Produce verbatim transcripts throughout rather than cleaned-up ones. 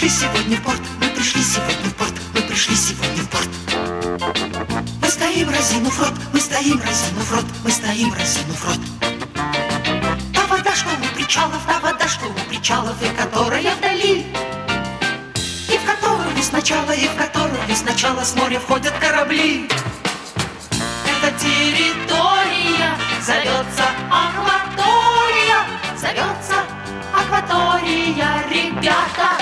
пришли сегодня в порт, мы пришли сегодня в порт, мы пришли сегодня в порт. Мы стоим, разинув рот, мы стоим, разинув рот, мы стоим, разинув рот. Та вода, что у причалов, та вода, что у причалов, и которая вдали, и в которую сначала, и в которую сначала с моря входят корабли. Эта территория зовется акватория, зовется акватория, ребята.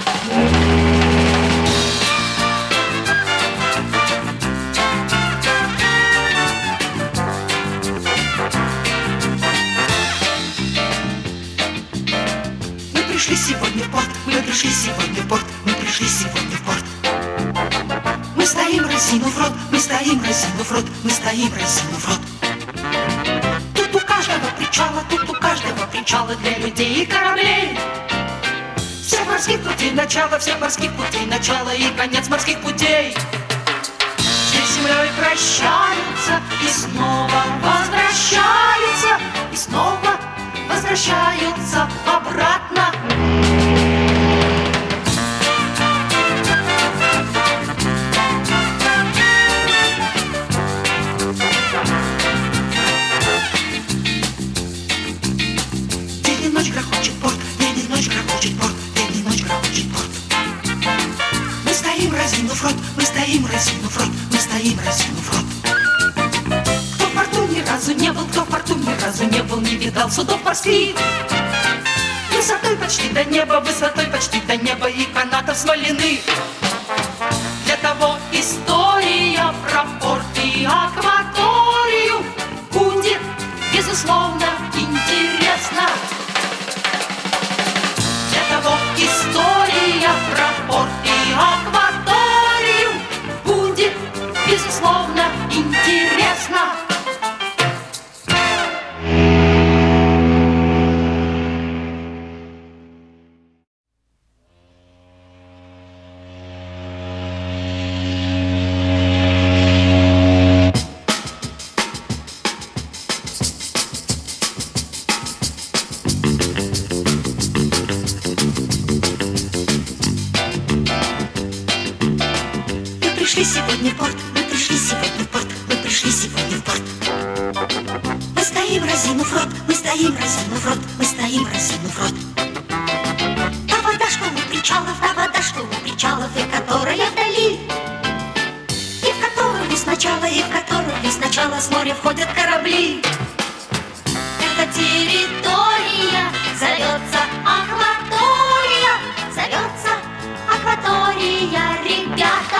Мы пришли сегодня в порт, мы пришли сегодня в порт, мы пришли сегодня в порт. Мы стоим, разинув рот, мы стоим, разинув рот, мы стоим, разинув рот. Тут у каждого причала, тут у каждого причала для людей и кораблей. Всех морских путей начало, всех морских путей начало и конец морских путей. Здесь с землей прощаются и снова возвращаются, и снова возвращаются обратно. День и ночь грохочет порт, день и ночь грохочет порт, день и ночь грохочет порт. Мы стоим, разинув рот, мы стоим, разинув рот, мы стоим, разинув рот. Кто в порту ни разу не был, кто в порту ни разу не был, не видал судов морских. Высотой почти до неба, высотой почти до неба и канатов смоляных. Для того история про порт и акваторию будет, безусловно, интересна. Для того история про порт и акваторию будет, безусловно, интересна. Мы пришли сегодня в порт, мы пришли сегодня в порт, мы пришли сегодня в порт. Мы стоим, разинув рот, мы стоим, разинув рот, мы стоим, разинув рот. Та вода, что у причалов, та вода, что у причалов, и которая вдали, и в которую сначала, и в которую сначала с моря входят корабли. Эта территория зовется акватория, зовется акватория, ребята.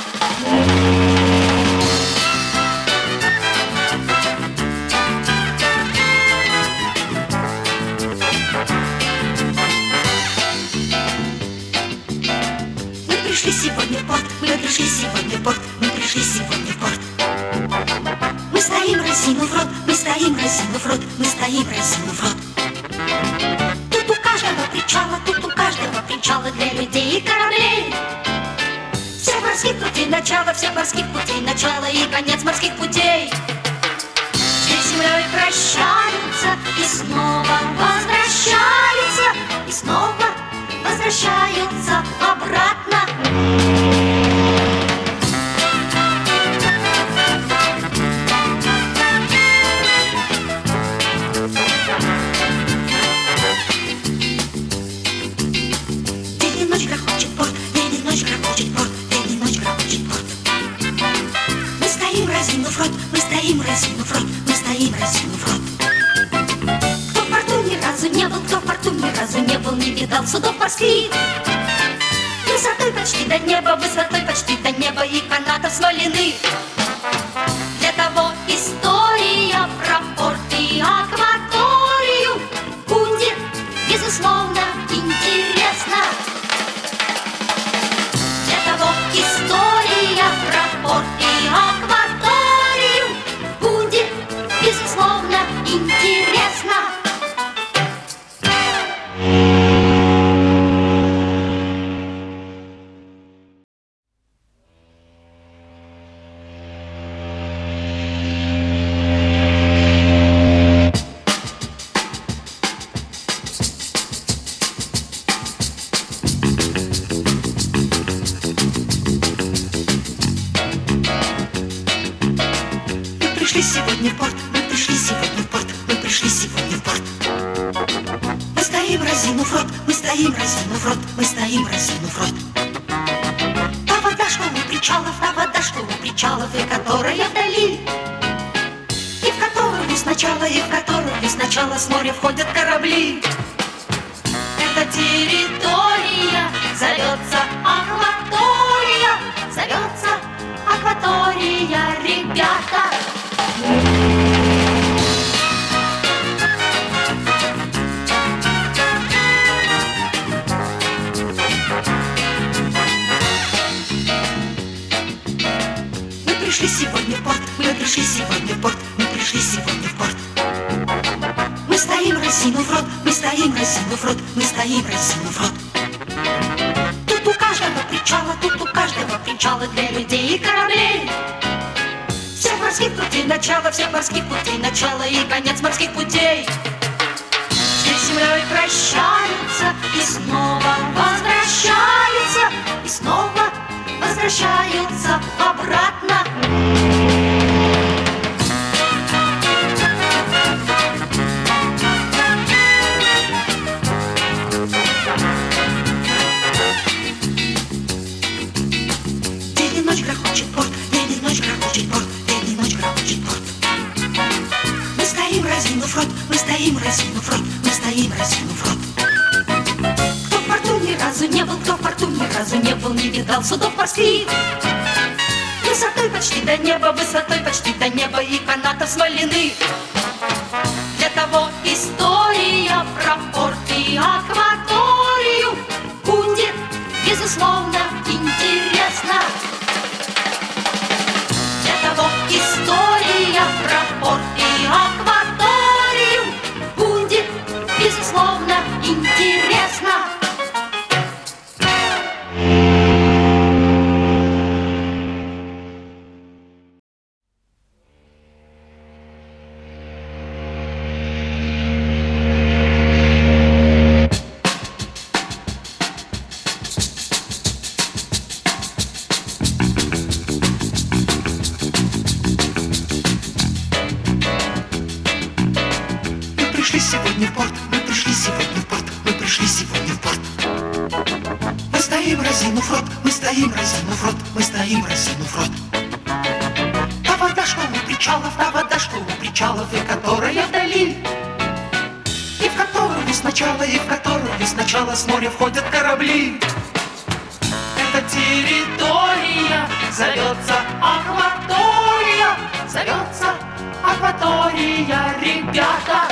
Мы пришли сегодня в порт, мы пришли сегодня в порт, мы пришли сегодня в порт. Мы стоим, разинув рот, мы стоим, разинув рот, мы стоим, разинув рот. Тут у каждого причала, тут у каждого причала для людей и кораблей. Всех морских путей начало, всех морских путей начало и конец морских путей. Здесь с землей прощаются и снова возвращаются, и снова возвращаются обратно. День и ночь грохочет порт, день и ночь грохочет порт, день и ночь грохочет порт. Мы стоим, разинув рот, мы стоим, разинув рот, мы стоим, разинув рот. Кто в порту ни разу не был, кто в порту ни разу не был, не видал судов морских. Высотой почти до неба, высотой почти до неба и канатов смоляных. Для того история про порт и акваторию будет, безусловно, интересна. Для того история про порт и акваторию будет, безусловно, интересна. сегодня в порт, мы пришли сегодня в порт, мы пришли сегодня в порт. Мы стоим разинув рот, мы стоим разинув рот, мы стоим разинув рот. Та вода, что у причалов, та вода, что у причалов, и которая вдали, и в которую сначала, и в которую сначала с моря входят корабли. Эта территория зовется акватория, зовется акватория, ребята. Мы пришли сегодня в порт, мы пришли сегодня в порт, мы пришли сегодня в порт. Мы стоим разинув рот, мы стоим разинув рот, мы стоим разинув рот. Тут у каждого причала, тут у каждого причала для людей и кораблей. Всех морских путей начало, всех морских путей начало и конец морских путей. Здесь с землей прощаются и снова возвращаются, и снова возвращаются обратно. День и ночь грохочет порт, день и ночь грохочет порт, день и ночь грохочет порт. Мы стоим разинув рот, мы стоим разинув рот, мы стоим разинув рот. Кто в порту ни разу не был, кто в порту ни разу не был, не видал судов морских. Высотой почти до неба, высотой почти до неба и канатов смоляных. Для того история про порт и акваторию будет, безусловно, интересна. Для того история про порт и акваторию будет, безусловно, интересна. Сегодня в порт, мы пришли сегодня в порт, мы пришли сегодня в порт. Мы стоим разинув рот, мы стоим разинув рот, мы стоим разинув рот. Та вода, что у причалов, та вода, что у причалов, и которая вдали, и в которую сначала, и в которую сначала с моря входят корабли. Эта территория зовется акватория, зовется акватория, ребята.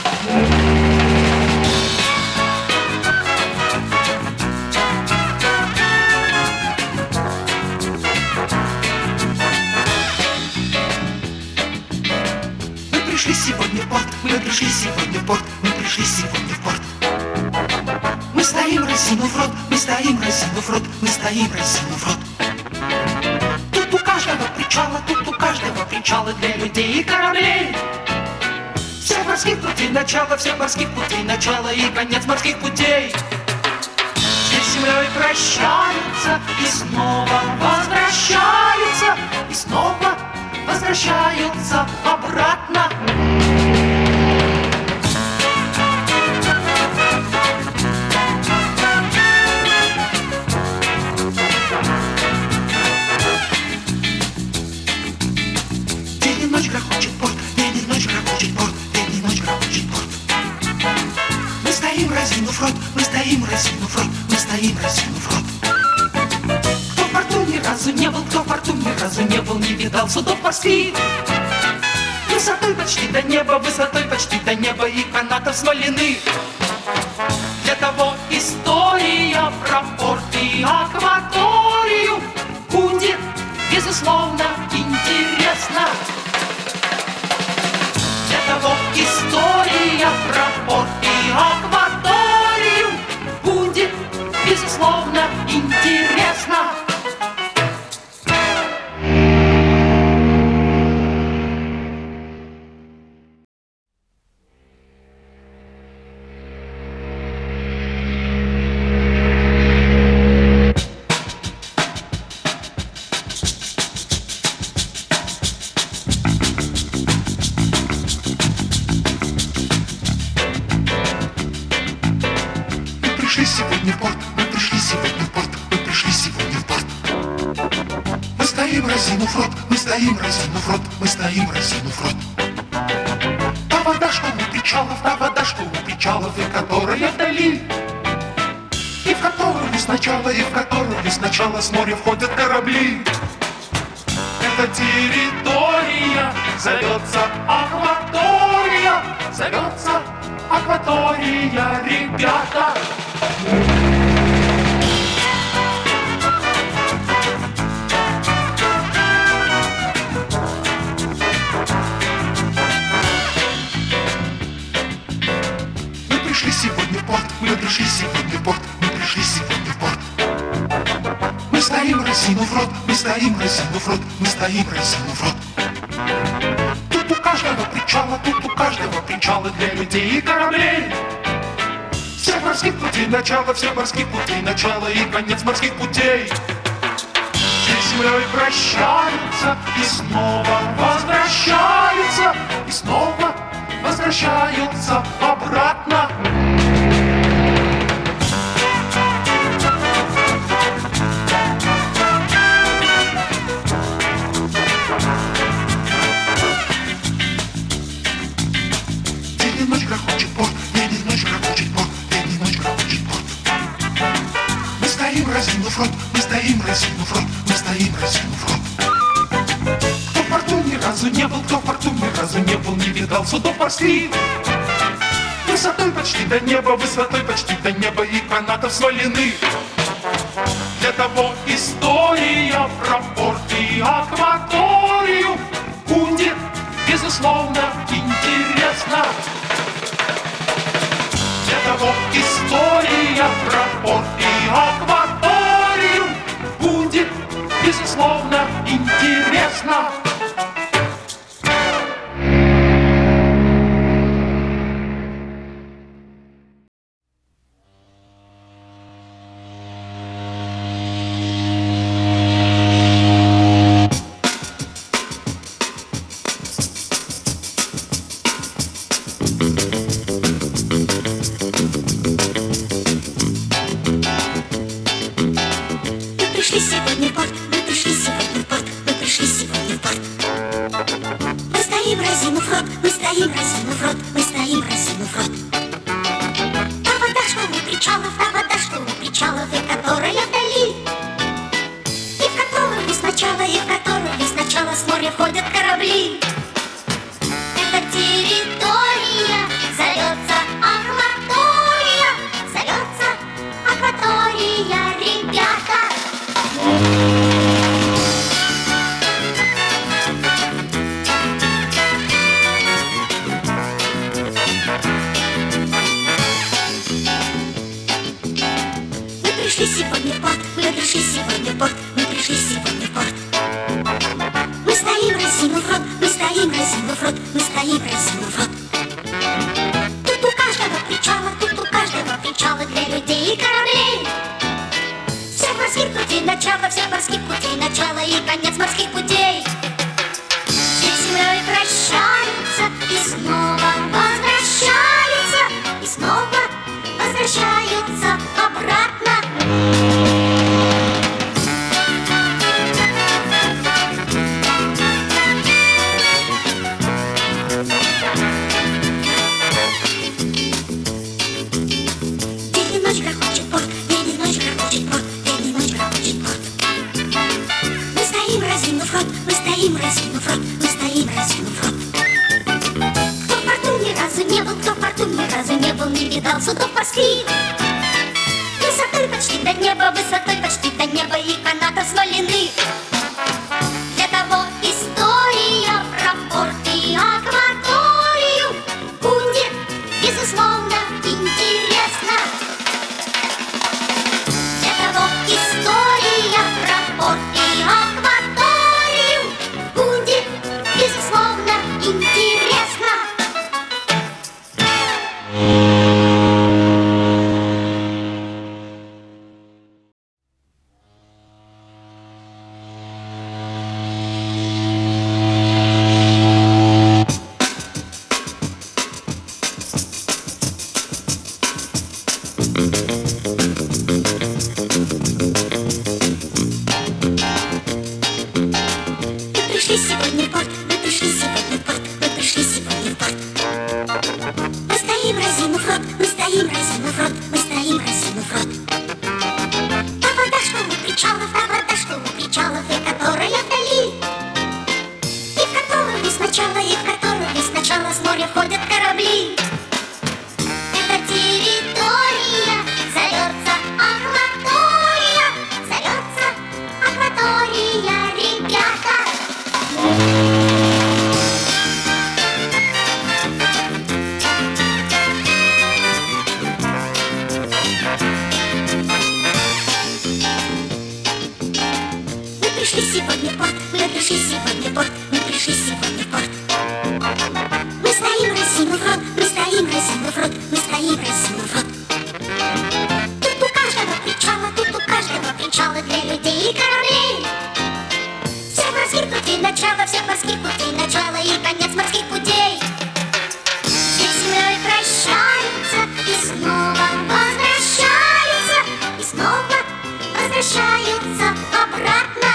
Мы пришли сегодня в порт, мы пришли сегодня в порт, мы пришли сегодня в порт. Мы стоим разинув рот, мы стоим разинув рот, мы стоим разинув рот. Тут у каждого причала, тут у каждого причала для людей и кораблей. Всех морских путей начало, всех морских путей начало и конец морских путей. Здесь с землей прощаются и снова возвращаются, и снова возвращаются обратно. День и ночь грохочет порт, день и ночь грохочет порт. Мы стоим разинув рот, мы стоим разинув рот, мы стоим разинув рот. Кто в порту ни разу не был, кто в порту ни разу не был, не видал судов морских. Высотой почти до неба, высотой почти до неба и канатов смоляных. Для того история про порт и акваторию будет, безусловно, интересна. Для того история про порт и акваторию будет, безусловно, интересна. пришли сегодня в порт, мы пришли сегодня в порт, мы пришли сегодня в порт. Мы стоим, разинув рот, мы стоим, разинув рот, мы стоим, разинув рот. Та вода, что у причалов, та вода, что у причалов, и которая вдали, и в которую сначала, и в которую сначала с моря входят корабли. Эта территория зовется акватория, зовется акватория, ребята. Мы пришли сегодня в порт, мы пришли сегодня в порт, мы пришли сегодня в порт. Мы стоим, разинув рот, мы стоим, разинув рот, мы стоим, разинув рот. Тут у каждого причала, тут у каждого причала для людей и кораблей. Всех морских путей начало, всех морских путей начало и конец морских путей. Все с землей прощаются и снова возвращаются, и снова возвращаются обратно. Разинув рот, мы стоим, разинув рот, мы стоим, разинув рот. Кто в порту ни разу не был, кто в порту ни разу не был, не видал судов морских. Высотой почти до неба, высотой почти до неба и канатов свалены. Для того история про порт и акваторию будет, безусловно, интересна. Для того история про порт и акваторию будет, безусловно, интересно. мы стоим, разинув рот, мы стоим, разинув рот. Та вода, что у причалов, та вода, что у причалов, и которая вдали, и в которую сначала, и в которую сначала с моря входят корабли. Эта территория зовется акватория, зовется акватория, ребята. Мы пришли сегодня в порт, мы пришли сегодня в порт, мы пришли сегодня в порт. Мы стоим, разинув рот, мы стоим, разинув рот, мы стоим, разинув рот. Тут у каждого причала, тут у каждого причала для людей и кораблей. Все морских путей начало, все морских путей начало и конец морских путей. Все с землей прощаются и снова возвращаются, и снова возвращаются обратно.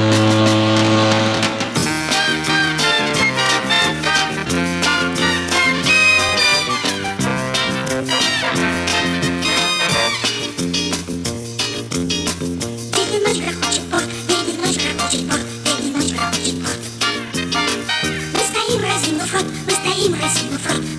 День и ночь грохочет порт, день и ночь грохочет порт, день и ночь грохочет порт. Мы стоим, разинув рот, мы стоим, разинув рот,